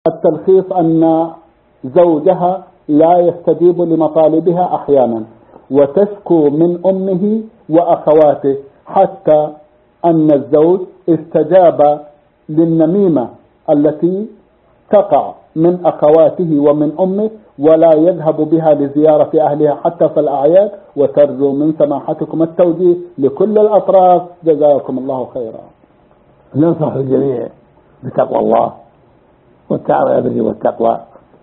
التلخيص أن زوجها لا يستجيب لمطالبها أحيانا وتشكو من أمه وأخواته، حتى أن الزوج استجاب للنميمة التي تقع من أخواته ومن أمه، ولا يذهب بها لزيارة أهلها حتى في الأعياد، وترجو من سماحتكم التوجيه لكل الأطراف. جزاكم الله خيرا. ننصح الجميع بتقوى الله والتعاون على البر والتقوى.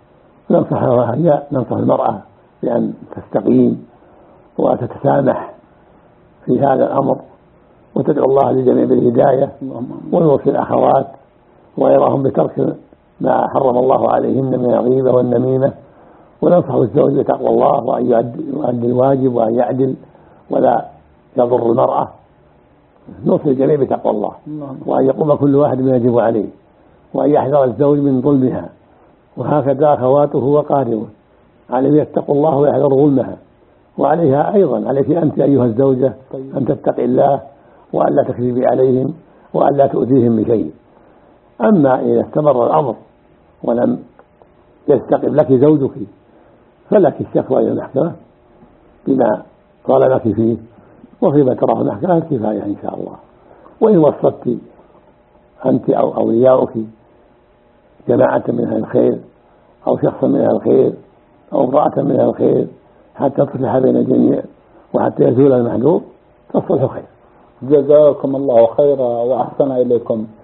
ننصح المرأة بأن تستقيم وتتسامح في هذا الأمر، وتدعو الله للجميع بالهداية، ويوصي الأخوات ويراهم بترك ما حرم الله عليهن من الغيبة والنميمة. وننصح الزوج بتقوى الله وأن يؤدي الواجب وأن يعدل ولا يضر المرأة. نوصي الجميع بتقوى الله، وأن يقوم كل واحد بما يجب عليه، وأن يحذر الزوج من ظلمها، وهكذا أخواته وقاربه عليه يتقوا الله ويحذر ظلمها. وعليها أيضا، عليك أنت أيها الزوجة أن تتقي الله وأن لا تكذبي عليهم وأن لا تؤذيهم بشيء. أما إذا استمر الأمر ولم يستقم لك زوجك فلك الشكوى إلى المحكمة بما طالبك فيه، وفيما تراه المحكمة كفاية إن شاء الله. وإن وصلت أنت أو أولياؤك جماعة من أهل الخير أو شخصا من أهل الخير أو امرأة من أهل الخير حتى تصلح بين الجميع وحتى يزول المحذور، فالصلح خير. جزاكم الله خيرا وأحسن إليكم.